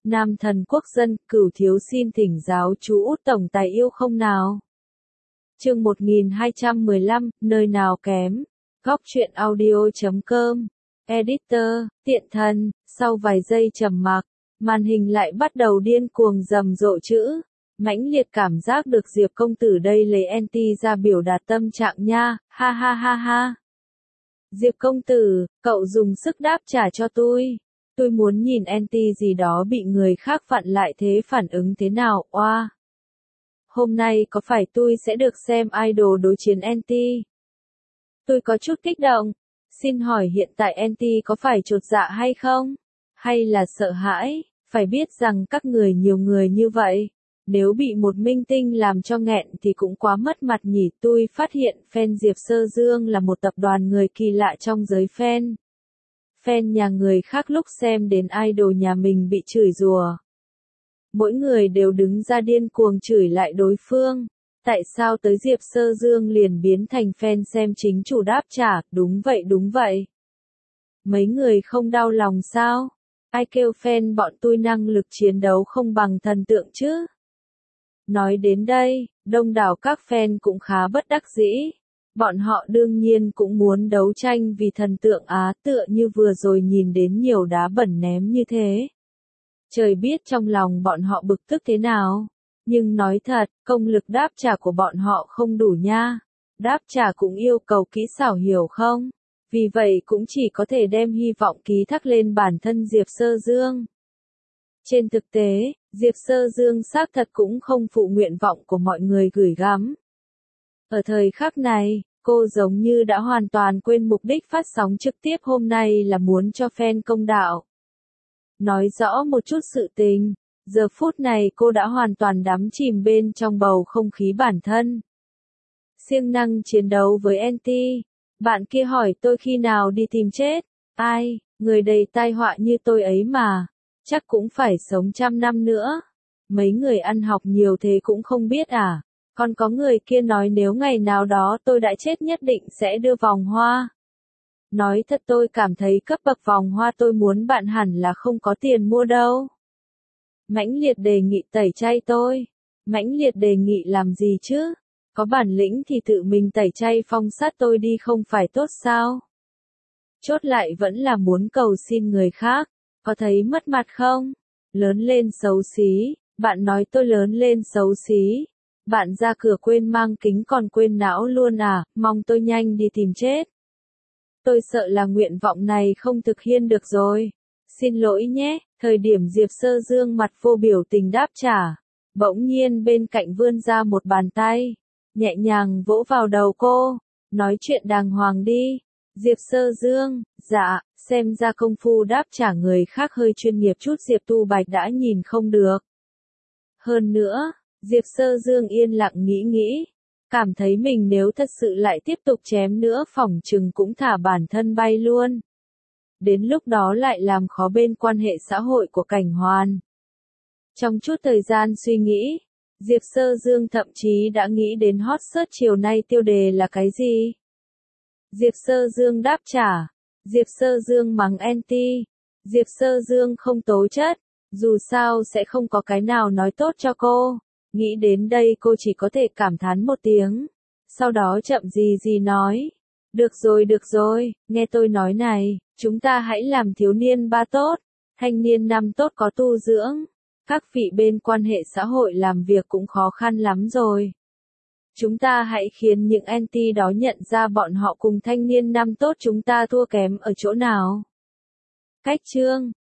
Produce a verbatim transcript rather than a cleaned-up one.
Nam thần quốc dân, cửu thiếu xin thỉnh giáo chú út tổng tài yêu không nào. Chương một nghìn hai trăm mười lăm, nơi nào kém. Góc truyện audio chấm com. Editor, tiện thần, sau vài giây trầm mặc, màn hình lại bắt đầu điên cuồng rầm rộ chữ. Mãnh liệt cảm giác được Diệp công tử đây lấy anti ra biểu đạt tâm trạng nha, ha ha ha ha. Diệp công tử, cậu dùng sức đáp trả cho tôi. Tôi muốn nhìn anti gì đó bị người khác vặn lại thế phản ứng thế nào, oa. Hôm nay có phải tôi sẽ được xem idol đối chiến anti? Tôi có chút kích động. Xin hỏi hiện tại anti có phải chột dạ hay không? Hay là sợ hãi? Phải biết rằng các người nhiều người như vậy. Nếu bị một minh tinh làm cho nghẹn thì cũng quá mất mặt nhỉ. Tôi phát hiện fan Diệp Sơ Dương là một tập đoàn người kỳ lạ trong giới fan. Fan nhà người khác lúc xem đến idol nhà mình bị chửi rủa, mỗi người đều đứng ra điên cuồng chửi lại đối phương. Tại sao tới Diệp Sơ Dương liền biến thành fan xem chính chủ đáp trả? Đúng vậy đúng vậy. Mấy người không đau lòng sao? Ai kêu fan bọn tôi năng lực chiến đấu không bằng thần tượng chứ? Nói đến đây, đông đảo các fan cũng khá bất đắc dĩ. Bọn họ đương nhiên cũng muốn đấu tranh vì thần tượng Á, tựa như vừa rồi nhìn đến nhiều đá bẩn ném như thế. Trời biết trong lòng bọn họ bực tức thế nào. Nhưng nói thật, công lực đáp trả của bọn họ không đủ nha. Đáp trả cũng yêu cầu kỹ xảo hiểu không? Vì vậy cũng chỉ có thể đem hy vọng ký thác lên bản thân Diệp Sơ Dương. Trên thực tế, Diệp Sơ Dương xác thật cũng không phụ nguyện vọng của mọi người gửi gắm. Ở thời khắc này, cô giống như đã hoàn toàn quên mục đích phát sóng trực tiếp hôm nay là muốn cho fan công đạo. Nói rõ một chút sự tình, giờ phút này cô đã hoàn toàn đắm chìm bên trong bầu không khí bản thân. Siêng năng chiến đấu với anti. Bạn kia hỏi tôi khi nào đi tìm chết. Ai, người đầy tai họa như tôi ấy mà. Chắc cũng phải sống trăm năm nữa. Mấy người ăn học nhiều thế cũng không biết à. Còn có người kia nói nếu ngày nào đó tôi đã chết nhất định sẽ đưa vòng hoa. Nói thật tôi cảm thấy cấp bậc vòng hoa tôi muốn bạn hẳn là không có tiền mua đâu. Mãnh liệt đề nghị tẩy chay tôi. Mãnh liệt đề nghị làm gì chứ? Có bản lĩnh thì tự mình tẩy chay phong sát tôi đi không phải tốt sao? Chốt lại vẫn là muốn cầu xin người khác. Có thấy mất mặt không? Lớn lên xấu xí. Bạn nói tôi lớn lên xấu xí. Bạn ra cửa quên mang kính còn quên não luôn à, mong tôi nhanh đi tìm chết. Tôi sợ là nguyện vọng này không thực hiện được rồi. Xin lỗi nhé, thời điểm Diệp Sơ Dương mặt vô biểu tình đáp trả. Bỗng nhiên bên cạnh vươn ra một bàn tay. Nhẹ nhàng vỗ vào đầu cô. Nói chuyện đàng hoàng đi. Diệp Sơ Dương, dạ, xem ra công phu đáp trả người khác hơi chuyên nghiệp chút Diệp Tu Bạch đã nhìn không được. Hơn nữa, Diệp Sơ Dương yên lặng nghĩ nghĩ. Cảm thấy mình nếu thật sự lại tiếp tục chém nữa phỏng chừng cũng thả bản thân bay luôn. Đến lúc đó lại làm khó bên quan hệ xã hội của Cảnh Hoàn. Trong chút thời gian suy nghĩ, Diệp Sơ Dương thậm chí đã nghĩ đến hot search chiều nay tiêu đề là cái gì? Diệp Sơ Dương đáp trả. Diệp Sơ Dương mắng anti. Diệp Sơ Dương không tố chất. Dù sao sẽ không có cái nào nói tốt cho cô. Nghĩ đến đây cô chỉ có thể cảm thán một tiếng. Sau đó chậm gì gì nói. Được rồi được rồi, nghe tôi nói này, chúng ta hãy làm thiếu niên ba tốt, thanh niên năm tốt có tu dưỡng. Các vị bên quan hệ xã hội làm việc cũng khó khăn lắm rồi. Chúng ta hãy khiến những anti đó nhận ra bọn họ cùng thanh niên năm tốt chúng ta thua kém ở chỗ nào. Cách chương,